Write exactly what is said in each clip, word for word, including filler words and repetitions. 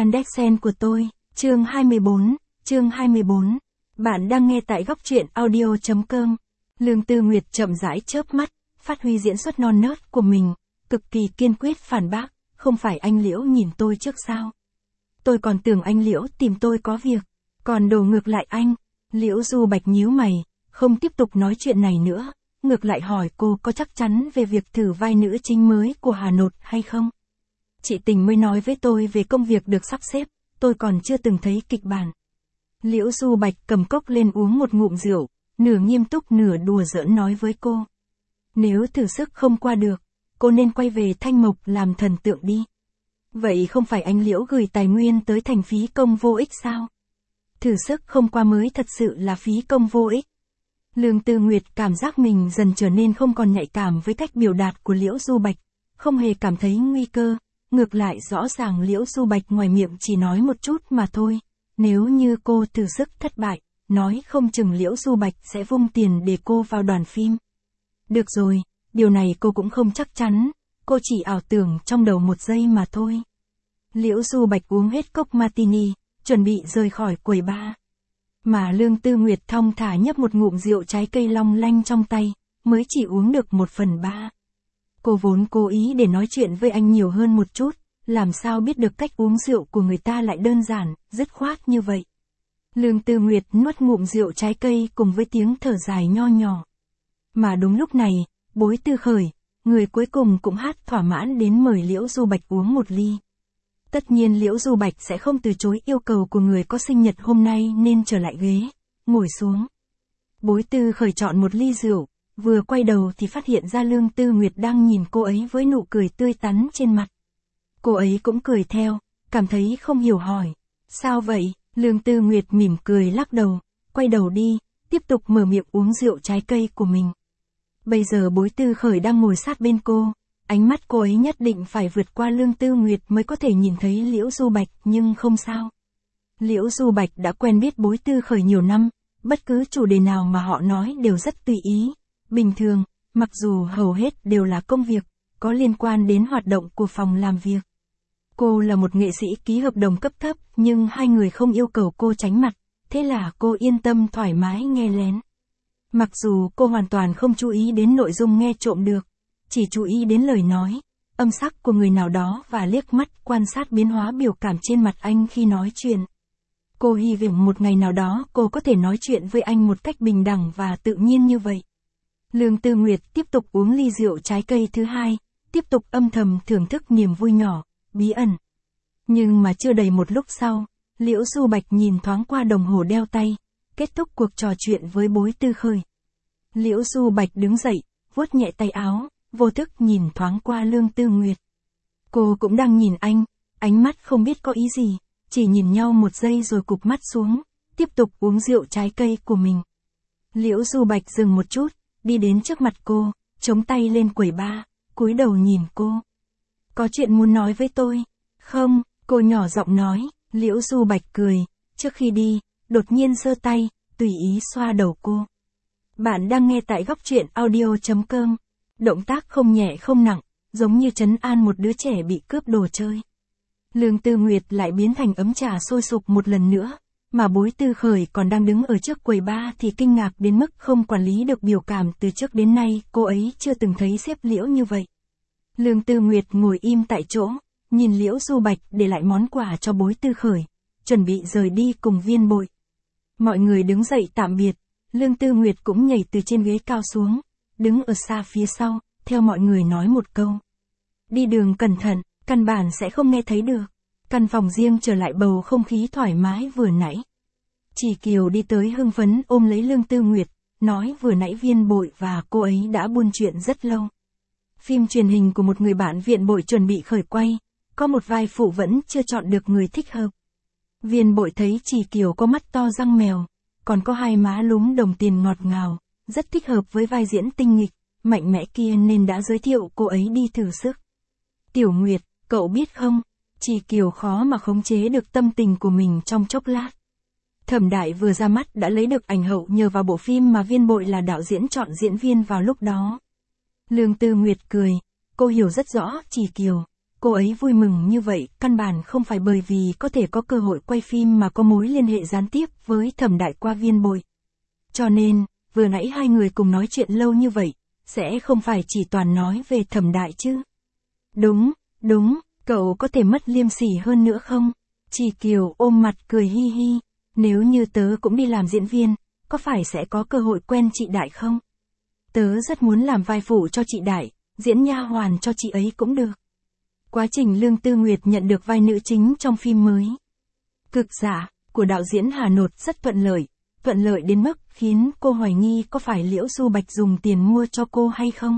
Yandex.Sen của tôi, chương hai mươi bốn, chương hai mươi bốn. Bạn đang nghe tại góc truyện audio chấm com. Lương Tư Nguyệt chậm rãi chớp mắt, phát huy diễn xuất non nớt của mình, cực kỳ kiên quyết phản bác, không phải anh Liễu nhìn tôi trước sao? Tôi còn tưởng anh Liễu tìm tôi có việc, còn đổ ngược lại anh. Liễu Du Bạch nhíu mày, không tiếp tục nói chuyện này nữa, ngược lại hỏi cô có chắc chắn về việc thử vai nữ chính mới của Hà Nội hay không? Chị Tình mới nói với tôi về công việc được sắp xếp, tôi còn chưa từng thấy kịch bản. Liễu Du Bạch cầm cốc lên uống một ngụm rượu, nửa nghiêm túc nửa đùa giỡn nói với cô. Nếu thử sức không qua được, cô nên quay về Thanh Mộc làm thần tượng đi. Vậy không phải anh Liễu gửi tài nguyên tới thành phí công vô ích sao? Thử sức không qua mới thật sự là phí công vô ích. Lương Tư Nguyệt cảm giác mình dần trở nên không còn nhạy cảm với cách biểu đạt của Liễu Du Bạch, không hề cảm thấy nguy cơ, ngược lại rõ ràng Liễu Du Bạch ngoài miệng chỉ nói một chút mà thôi. Nếu như cô thử sức thất bại, nói không chừng Liễu Du Bạch sẽ vung tiền để cô vào đoàn phim. Được rồi, điều này cô cũng không chắc chắn, cô chỉ ảo tưởng trong đầu một giây mà thôi. Liễu Du Bạch uống hết cốc martini, chuẩn bị rời khỏi quầy bar. Mà Lương Tư Nguyệt thong thả nhấp một ngụm rượu trái cây long lanh trong tay, mới chỉ uống được một phần ba. Cô vốn cố ý để nói chuyện với anh nhiều hơn một chút, làm sao biết được cách uống rượu của người ta lại đơn giản, dứt khoát như vậy. Lương Tư Nguyệt nuốt ngụm rượu trái cây cùng với tiếng thở dài nho nhỏ. Mà đúng lúc này, Bối Tư Khởi, người cuối cùng cũng hát thỏa mãn đến mời Liễu Du Bạch uống một ly. Tất nhiên Liễu Du Bạch sẽ không từ chối yêu cầu của người có sinh nhật hôm nay nên trở lại ghế, ngồi xuống. Bối Tư Khởi chọn một ly rượu, vừa quay đầu thì phát hiện ra Lương Tư Nguyệt đang nhìn cô ấy với nụ cười tươi tắn trên mặt. Cô ấy cũng cười theo, cảm thấy không hiểu hỏi. Sao vậy? Lương Tư Nguyệt mỉm cười lắc đầu, quay đầu đi, tiếp tục mở miệng uống rượu trái cây của mình. Bây giờ Bối Tư Khởi đang ngồi sát bên cô, ánh mắt cô ấy nhất định phải vượt qua Lương Tư Nguyệt mới có thể nhìn thấy Liễu Du Bạch, nhưng không sao. Liễu Du Bạch đã quen biết Bối Tư Khởi nhiều năm, bất cứ chủ đề nào mà họ nói đều rất tùy ý. Bình thường, mặc dù hầu hết đều là công việc, có liên quan đến hoạt động của phòng làm việc. Cô là một nghệ sĩ ký hợp đồng cấp thấp, nhưng hai người không yêu cầu cô tránh mặt, thế là cô yên tâm thoải mái nghe lén. Mặc dù cô hoàn toàn không chú ý đến nội dung nghe trộm được, chỉ chú ý đến lời nói, âm sắc của người nào đó và liếc mắt quan sát biến hóa biểu cảm trên mặt anh khi nói chuyện. Cô hy vọng một ngày nào đó cô có thể nói chuyện với anh một cách bình đẳng và tự nhiên như vậy. Lương Tư Nguyệt tiếp tục uống ly rượu trái cây thứ hai, tiếp tục âm thầm thưởng thức niềm vui nhỏ, bí ẩn. Nhưng mà chưa đầy một lúc sau, Liễu Du Bạch nhìn thoáng qua đồng hồ đeo tay, kết thúc cuộc trò chuyện với Bối Tư Khởi. Liễu Du Bạch đứng dậy, vuốt nhẹ tay áo, vô thức nhìn thoáng qua Lương Tư Nguyệt. Cô cũng đang nhìn anh, ánh mắt không biết có ý gì, chỉ nhìn nhau một giây rồi cụp mắt xuống, tiếp tục uống rượu trái cây của mình. Liễu Du Bạch dừng một chút, đi đến trước mặt cô, chống tay lên quầy bar, cúi đầu nhìn cô. Có chuyện muốn nói với tôi, không? Cô nhỏ giọng nói. Liễu Du Bạch cười, trước khi đi, đột nhiên giơ tay, tùy ý xoa đầu cô. Bạn đang nghe tại góc truyện audio chấm com. Động tác không nhẹ không nặng, giống như trấn an một đứa trẻ bị cướp đồ chơi. Lương Tư Nguyệt lại biến thành ấm trà sôi sục một lần nữa, mà Bối Tư Khởi còn đang đứng ở trước quầy bar thì kinh ngạc đến mức không quản lý được biểu cảm. Từ trước đến nay cô ấy chưa từng thấy sếp Liễu như vậy. Lương Tư Nguyệt ngồi im tại chỗ, nhìn Liễu Du Bạch để lại món quà cho Bối Tư Khởi, chuẩn bị rời đi cùng Viên Bội. Mọi người đứng dậy tạm biệt, Lương Tư Nguyệt cũng nhảy từ trên ghế cao xuống, đứng ở xa phía sau, theo mọi người nói một câu. Đi đường cẩn thận, căn bản sẽ không nghe thấy được. Căn phòng riêng trở lại bầu không khí thoải mái vừa nãy. Chỉ Kiều đi tới hưng phấn ôm lấy Lương Tư Nguyệt, nói vừa nãy Viên Bội và cô ấy đã buôn chuyện rất lâu. Phim truyền hình của một người bạn Viện Bội chuẩn bị khởi quay, có một vai phụ vẫn chưa chọn được người thích hợp. Viên Bội thấy Chỉ Kiều có mắt to răng mèo, còn có hai má lúm đồng tiền ngọt ngào, rất thích hợp với vai diễn tinh nghịch, mạnh mẽ kia nên đã giới thiệu cô ấy đi thử sức. Tiểu Nguyệt, cậu biết không, Chỉ Kiều khó mà khống chế được tâm tình của mình trong chốc lát. Thẩm Đại vừa ra mắt đã lấy được ảnh hậu nhờ vào bộ phim mà Viên Bội là đạo diễn chọn diễn viên vào lúc đó. Lương Tư Nguyệt cười, cô hiểu rất rõ Chỉ Kiều, Cô ấy vui mừng như vậy căn bản không phải bởi vì có thể có cơ hội quay phim mà có mối liên hệ gián tiếp với Thẩm Đại qua Viên Bội. Cho nên, vừa nãy hai người cùng nói chuyện lâu như vậy, sẽ không phải chỉ toàn nói về Thẩm Đại chứ. Đúng, đúng, cậu có thể mất liêm sỉ hơn nữa không? Chỉ Kiều ôm mặt cười hi hi, nếu như tớ cũng đi làm diễn viên, có phải sẽ có cơ hội quen chị Đại không? Tớ rất muốn làm vai phụ cho chị Đại, diễn nha hoàn cho chị ấy cũng được. Quá trình Lương Tư Nguyệt nhận được vai nữ chính trong phim mới Cực Giả của đạo diễn Hà Nột rất thuận lợi, thuận lợi đến mức khiến cô hoài nghi có phải Liễu Du Bạch dùng tiền mua cho cô hay không.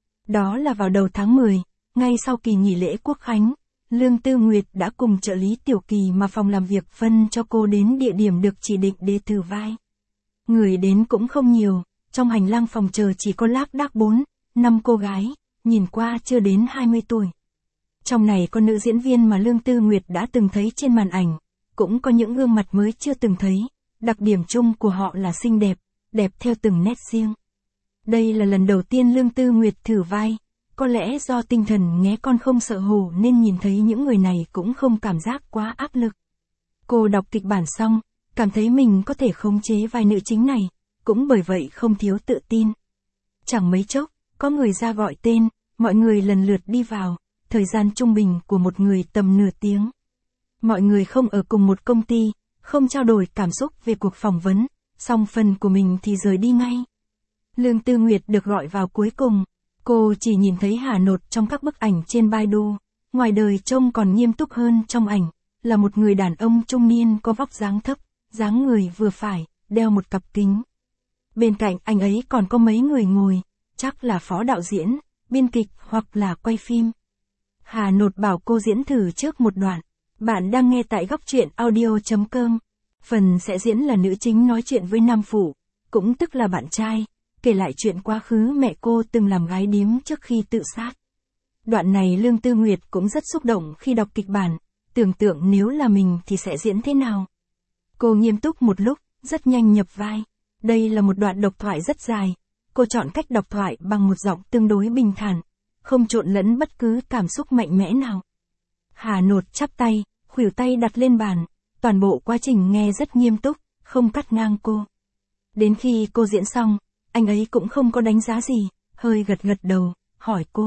Đó là vào đầu tháng mười, ngay sau kỳ nghỉ lễ Quốc Khánh, Lương Tư Nguyệt đã cùng trợ lý Tiểu Kỳ mà phòng làm việc phân cho cô đến địa điểm được chỉ định để thử vai. Người đến cũng không nhiều, trong hành lang phòng chờ chỉ có lác đác bốn, năm cô gái, nhìn qua chưa đến hai mươi tuổi. Trong này có nữ diễn viên mà Lương Tư Nguyệt đã từng thấy trên màn ảnh, cũng có những gương mặt mới chưa từng thấy, đặc điểm chung của họ là xinh đẹp, đẹp theo từng nét riêng. Đây là lần đầu tiên Lương Tư Nguyệt thử vai, có lẽ do tinh thần nghé con không sợ hổ nên nhìn thấy những người này cũng không cảm giác quá áp lực. Cô đọc kịch bản xong, cảm thấy mình có thể khống chế vai nữ chính này, cũng bởi vậy không thiếu tự tin. Chẳng mấy chốc, có người ra gọi tên, mọi người lần lượt đi vào, thời gian trung bình của một người tầm nửa tiếng. Mọi người không ở cùng một công ty, không trao đổi cảm xúc về cuộc phỏng vấn, xong phần của mình thì rời đi ngay. Lương Tư Nguyệt được gọi vào cuối cùng, cô chỉ nhìn thấy Hà Nột trong các bức ảnh trên Baidu, ngoài đời trông còn nghiêm túc hơn trong ảnh, là một người đàn ông trung niên có vóc dáng thấp, dáng người vừa phải, đeo một cặp kính. Bên cạnh anh ấy còn có mấy người ngồi, chắc là phó đạo diễn, biên kịch hoặc là quay phim. Hà Nột bảo cô diễn thử trước một đoạn. Bạn đang nghe tại góc truyện audio chấm com. Phần sẽ diễn là nữ chính nói chuyện với nam phụ, cũng tức là bạn trai, kể lại chuyện quá khứ mẹ cô từng làm gái điếm trước khi tự sát. Đoạn này Lương Tư Nguyệt cũng rất xúc động khi đọc kịch bản, tưởng tượng nếu là mình thì sẽ diễn thế nào. Cô nghiêm túc một lúc, rất nhanh nhập vai. Đây là một đoạn độc thoại rất dài, cô chọn cách đọc thoại bằng một giọng tương đối bình thản, không trộn lẫn bất cứ cảm xúc mạnh mẽ nào. Hà Nột chắp tay, khuỷu tay đặt lên bàn, toàn bộ quá trình nghe rất nghiêm túc, không cắt ngang cô. Đến khi cô diễn xong, anh ấy cũng không có đánh giá gì, hơi gật gật đầu, hỏi cô.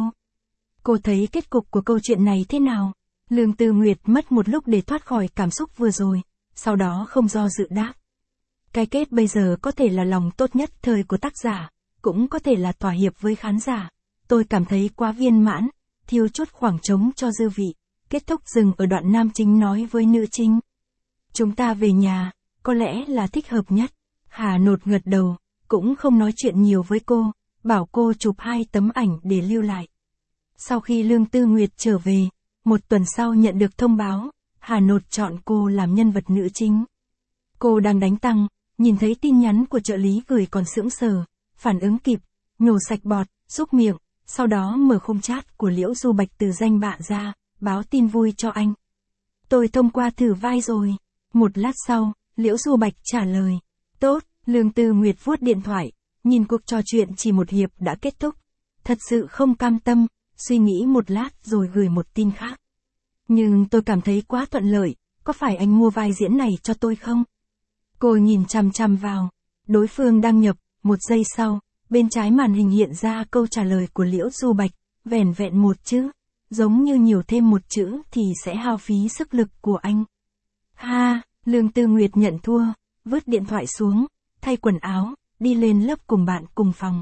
Cô thấy kết cục của câu chuyện này thế nào? Lương Tư Nguyệt mất một lúc để thoát khỏi cảm xúc vừa rồi, sau đó không do dự đáp. Cái kết bây giờ có thể là lòng tốt nhất thời của tác giả, cũng có thể là thỏa hiệp với khán giả. Tôi cảm thấy quá viên mãn, thiếu chút khoảng trống cho dư vị. Kết thúc dừng ở đoạn nam chính nói với nữ chính. Chúng ta về nhà, có lẽ là thích hợp nhất. Hà Nột gật đầu, cũng không nói chuyện nhiều với cô, bảo cô chụp hai tấm ảnh để lưu lại. Sau khi Lương Tư Nguyệt trở về, một tuần sau nhận được thông báo, Hà Nột chọn cô làm nhân vật nữ chính. Cô đang đánh tăng, nhìn thấy tin nhắn của trợ lý gửi còn sững sờ, phản ứng kịp, nhổ sạch bọt, xúc miệng, sau đó mở khung chat của Liễu Du Bạch từ danh bạ ra, báo tin vui cho anh. Tôi thông qua thử vai rồi. Một lát sau, Liễu Du Bạch trả lời. Tốt, Lương Tư Nguyệt vuốt điện thoại, nhìn cuộc trò chuyện chỉ một hiệp đã kết thúc. Thật sự không cam tâm, suy nghĩ một lát rồi gửi một tin khác. Nhưng tôi cảm thấy quá thuận lợi, có phải anh mua vai diễn này cho tôi không? Cô nhìn chằm chằm vào, đối phương đăng nhập, một giây sau, bên trái màn hình hiện ra câu trả lời của Liễu Du Bạch, vẻn vẹn một chữ. Giống như nhiều thêm một chữ thì sẽ hao phí sức lực của anh. Ha, Lương Tư Nguyệt nhận thua, vứt điện thoại xuống, thay quần áo, đi lên lớp cùng bạn cùng phòng.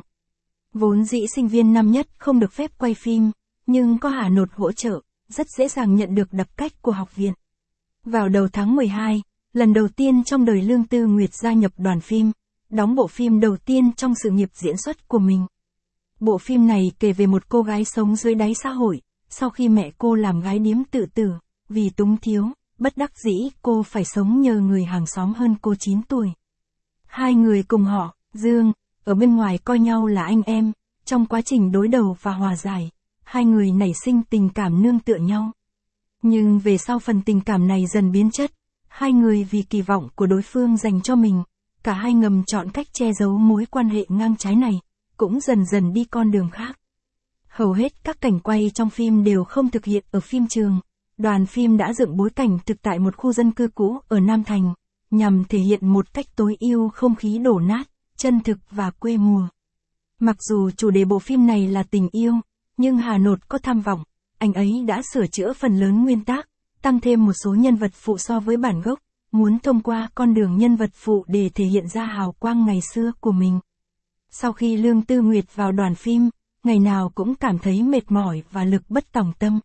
Vốn dĩ sinh viên năm nhất không được phép quay phim, nhưng có Hà Nột hỗ trợ, rất dễ dàng nhận được đặc cách của học viện. Vào đầu tháng mười hai, lần đầu tiên trong đời Lương Tư Nguyệt gia nhập đoàn phim, đóng bộ phim đầu tiên trong sự nghiệp diễn xuất của mình. Bộ phim này kể về một cô gái sống dưới đáy xã hội. Sau khi mẹ cô làm gái điếm tự tử, vì túng thiếu, bất đắc dĩ cô phải sống nhờ người hàng xóm hơn cô chín tuổi. Hai người cùng họ, Dương, ở bên ngoài coi nhau là anh em, trong quá trình đối đầu và hòa giải, hai người nảy sinh tình cảm nương tựa nhau. Nhưng về sau phần tình cảm này dần biến chất, hai người vì kỳ vọng của đối phương dành cho mình, cả hai ngầm chọn cách che giấu mối quan hệ ngang trái này, cũng dần dần đi con đường khác. Hầu hết các cảnh quay trong phim đều không thực hiện ở phim trường. Đoàn phim đã dựng bối cảnh thực tại một khu dân cư cũ ở Nam Thành, nhằm thể hiện một cách tối ưu không khí đổ nát, chân thực và quê mùa. Mặc dù chủ đề bộ phim này là tình yêu, nhưng Hà Nột có tham vọng, anh ấy đã sửa chữa phần lớn nguyên tác, tăng thêm một số nhân vật phụ so với bản gốc, muốn thông qua con đường nhân vật phụ để thể hiện ra hào quang ngày xưa của mình. Sau khi Lương Tư Nguyệt vào đoàn phim, ngày nào cũng cảm thấy mệt mỏi và lực bất tòng tâm.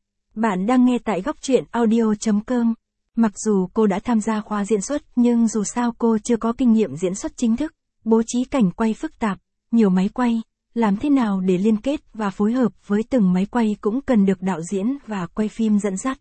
Bạn đang nghe tại góc truyện audio chấm com. Mặc dù cô đã tham gia khóa diễn xuất nhưng dù sao cô chưa có kinh nghiệm diễn xuất chính thức, bố trí cảnh quay phức tạp, nhiều máy quay, làm thế nào để liên kết và phối hợp với từng máy quay cũng cần được đạo diễn và quay phim dẫn dắt.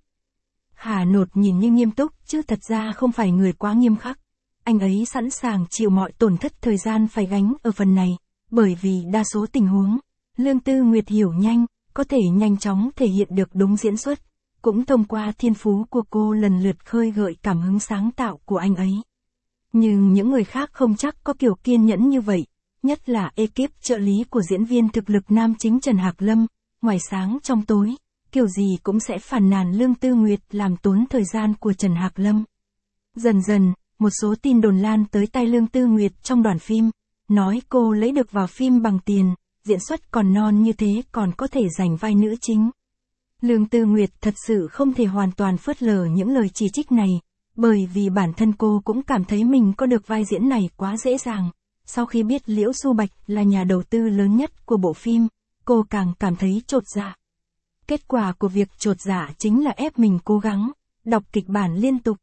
Hà Nột nhìn như nghiêm túc chứ thật ra không phải người quá nghiêm khắc. Anh ấy sẵn sàng chịu mọi tổn thất thời gian phải gánh ở phần này, bởi vì đa số tình huống, Lương Tư Nguyệt hiểu nhanh, có thể nhanh chóng thể hiện được đúng diễn xuất, cũng thông qua thiên phú của cô lần lượt khơi gợi cảm hứng sáng tạo của anh ấy. Nhưng những người khác không chắc có kiểu kiên nhẫn như vậy, nhất là ekip trợ lý của diễn viên thực lực nam chính Trần Hạc Lâm, ngoài sáng trong tối, kiểu gì cũng sẽ phàn nàn Lương Tư Nguyệt làm tốn thời gian của Trần Hạc Lâm. Dần dần, một số tin đồn lan tới tai Lương Tư Nguyệt trong đoàn phim, nói cô lấy được vào phim bằng tiền, diễn xuất còn non như thế còn có thể giành vai nữ chính. Lương Tư Nguyệt thật sự không thể hoàn toàn phớt lờ những lời chỉ trích này, bởi vì bản thân cô cũng cảm thấy mình có được vai diễn này quá dễ dàng. Sau khi biết Liễu Xu Bạch là nhà đầu tư lớn nhất của bộ phim, cô càng cảm thấy chột dạ. Kết quả của việc chột dạ chính là ép mình cố gắng, đọc kịch bản liên tục.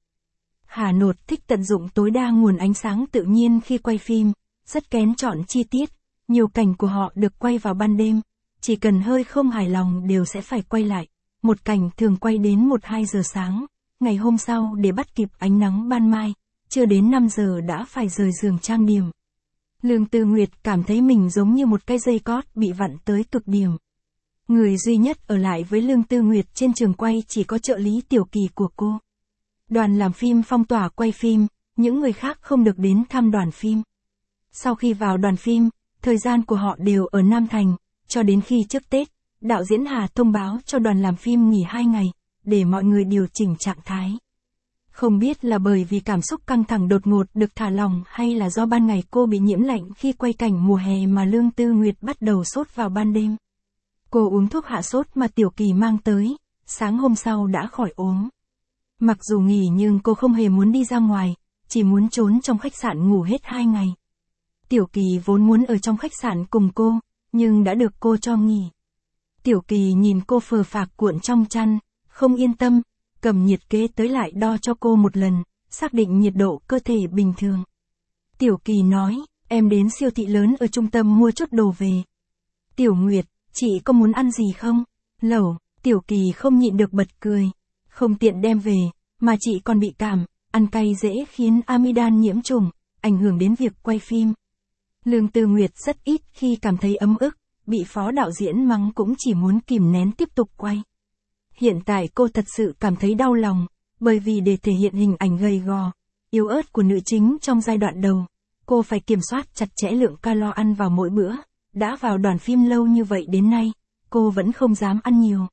Hà Nột thích tận dụng tối đa nguồn ánh sáng tự nhiên khi quay phim, rất kén chọn chi tiết, nhiều cảnh của họ được quay vào ban đêm, chỉ cần hơi không hài lòng đều sẽ phải quay lại, một cảnh thường quay đến một hai giờ sáng, ngày hôm sau để bắt kịp ánh nắng ban mai, chưa đến năm giờ đã phải rời giường trang điểm. Lương Tư Nguyệt cảm thấy mình giống như một cái dây cót bị vặn tới cực điểm. Người duy nhất ở lại với Lương Tư Nguyệt trên trường quay chỉ có trợ lý Tiểu Kỳ của cô. Đoàn làm phim phong tỏa quay phim, những người khác không được đến thăm đoàn phim. Sau khi vào đoàn phim, thời gian của họ đều ở Nam Thành, cho đến khi trước Tết, đạo diễn Hà thông báo cho đoàn làm phim nghỉ hai ngày, để mọi người điều chỉnh trạng thái. Không biết là bởi vì cảm xúc căng thẳng đột ngột được thả lỏng hay là do ban ngày cô bị nhiễm lạnh khi quay cảnh mùa hè mà Lương Tư Nguyệt bắt đầu sốt vào ban đêm. Cô uống thuốc hạ sốt mà Tiểu Kỳ mang tới, sáng hôm sau đã khỏi ốm. Mặc dù nghỉ nhưng cô không hề muốn đi ra ngoài, chỉ muốn trốn trong khách sạn ngủ hết hai ngày. Tiểu Kỳ vốn muốn ở trong khách sạn cùng cô, nhưng đã được cô cho nghỉ. Tiểu Kỳ nhìn cô phờ phạc cuộn trong chăn, không yên tâm, cầm nhiệt kế tới lại đo cho cô một lần, xác định nhiệt độ cơ thể bình thường. Tiểu Kỳ nói, em đến siêu thị lớn ở trung tâm mua chút đồ về. Tiểu Nguyệt, chị có muốn ăn gì không? Lẩu. Tiểu Kỳ không nhịn được bật cười. Không tiện đem về, mà chị còn bị cảm, ăn cay dễ khiến amidan nhiễm trùng, ảnh hưởng đến việc quay phim. Lương Tư Nguyệt rất ít khi cảm thấy ấm ức, bị phó đạo diễn mắng cũng chỉ muốn kìm nén tiếp tục quay. Hiện tại cô thật sự cảm thấy đau lòng, bởi vì để thể hiện hình ảnh gầy gò, yếu ớt của nữ chính trong giai đoạn đầu, cô phải kiểm soát chặt chẽ lượng calo ăn vào mỗi bữa. Đã vào đoàn phim lâu như vậy đến nay, cô vẫn không dám ăn nhiều.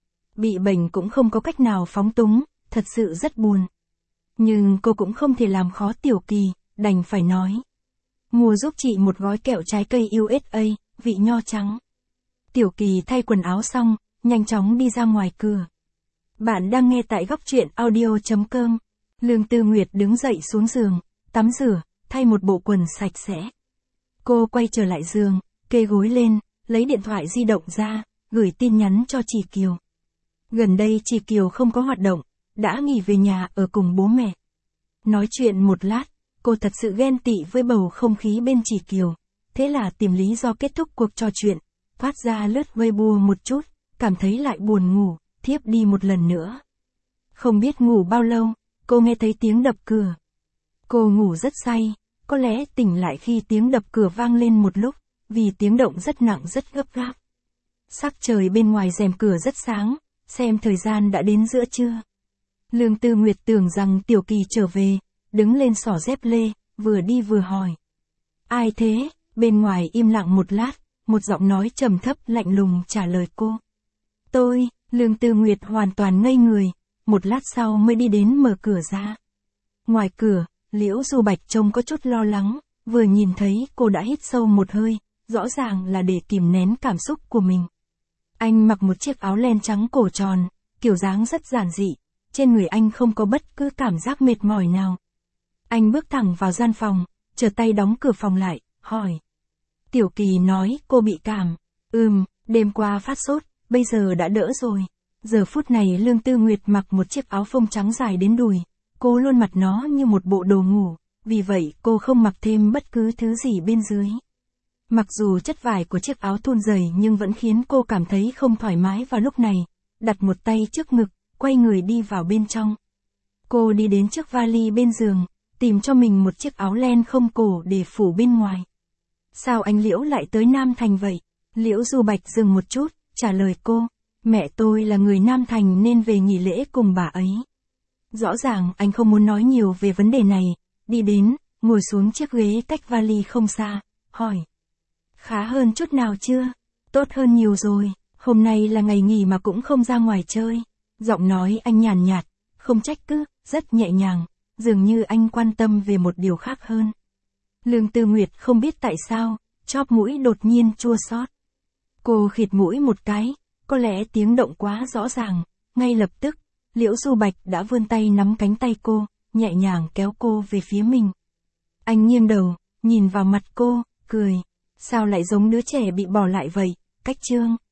Bị bệnh cũng không có cách nào phóng túng, thật sự rất buồn. Nhưng cô cũng không thể làm khó Tiểu Kỳ, đành phải nói. Mua giúp chị một gói kẹo trái cây u ét a, vị nho trắng. Tiểu Kỳ thay quần áo xong, nhanh chóng đi ra ngoài cửa. Bạn đang nghe tại góc truyện audio chấm com. Lương Tư Nguyệt đứng dậy xuống giường, tắm rửa, thay một bộ quần sạch sẽ. Cô quay trở lại giường, kê gối lên, lấy điện thoại di động ra, gửi tin nhắn cho chị Kiều. Gần đây chị Kiều không có hoạt động, đã nghỉ về nhà ở cùng bố mẹ. Nói chuyện một lát, cô thật sự ghen tị với bầu không khí bên chị Kiều, thế là tìm lý do kết thúc cuộc trò chuyện, thoát ra lướt Weibo một chút, cảm thấy lại buồn ngủ, thiếp đi một lần nữa. Không biết ngủ bao lâu, cô nghe thấy tiếng đập cửa. Cô ngủ rất say, có lẽ tỉnh lại khi tiếng đập cửa vang lên một lúc, vì tiếng động rất nặng rất gấp gáp. Sắc trời bên ngoài rèm cửa rất sáng, xem thời gian đã đến giữa trưa. Lương Tư Nguyệt tưởng rằng Tiểu Kỳ trở về, đứng lên xỏ dép lê, vừa đi vừa hỏi. Ai thế? Bên ngoài im lặng một lát, một giọng nói trầm thấp lạnh lùng trả lời cô. Tôi, Lương Tư Nguyệt hoàn toàn ngây người, một lát sau mới đi đến mở cửa ra. Ngoài cửa, Liễu Du Bạch trông có chút lo lắng, vừa nhìn thấy cô đã hít sâu một hơi, rõ ràng là để kìm nén cảm xúc của mình. Anh mặc một chiếc áo len trắng cổ tròn, kiểu dáng rất giản dị, trên người anh không có bất cứ cảm giác mệt mỏi nào. Anh bước thẳng vào gian phòng, trở tay đóng cửa phòng lại, hỏi. Tiểu Kỳ nói cô bị cảm. Ừm, đêm qua phát sốt, bây giờ đã đỡ rồi. Giờ phút này Lương Tư Nguyệt mặc một chiếc áo phông trắng dài đến đùi, cô luôn mặc nó như một bộ đồ ngủ, vì vậy cô không mặc thêm bất cứ thứ gì bên dưới. Mặc dù chất vải của chiếc áo thun dày nhưng vẫn khiến cô cảm thấy không thoải mái vào lúc này, đặt một tay trước ngực, quay người đi vào bên trong. Cô đi đến trước vali bên giường, tìm cho mình một chiếc áo len không cổ để phủ bên ngoài. Sao anh Liễu lại tới Nam Thành vậy? Liễu Du Bạch dừng một chút, trả lời cô, mẹ tôi là người Nam Thành nên về nghỉ lễ cùng bà ấy. Rõ ràng anh không muốn nói nhiều về vấn đề này, đi đến, ngồi xuống chiếc ghế cách vali không xa, hỏi. Khá hơn chút nào chưa? Tốt hơn nhiều rồi, hôm nay là ngày nghỉ mà cũng không ra ngoài chơi. Giọng nói anh nhàn nhạt, không trách cứ, rất nhẹ nhàng, dường như anh quan tâm về một điều khác hơn. Lương Tư Nguyệt không biết tại sao, chóp mũi đột nhiên chua xót. Cô khịt mũi một cái, có lẽ tiếng động quá rõ ràng, ngay lập tức, Liễu Du Bạch đã vươn tay nắm cánh tay cô, nhẹ nhàng kéo cô về phía mình. Anh nghiêng đầu, nhìn vào mặt cô, cười. Sao lại giống đứa trẻ bị bỏ lại vậy, Cách Trương?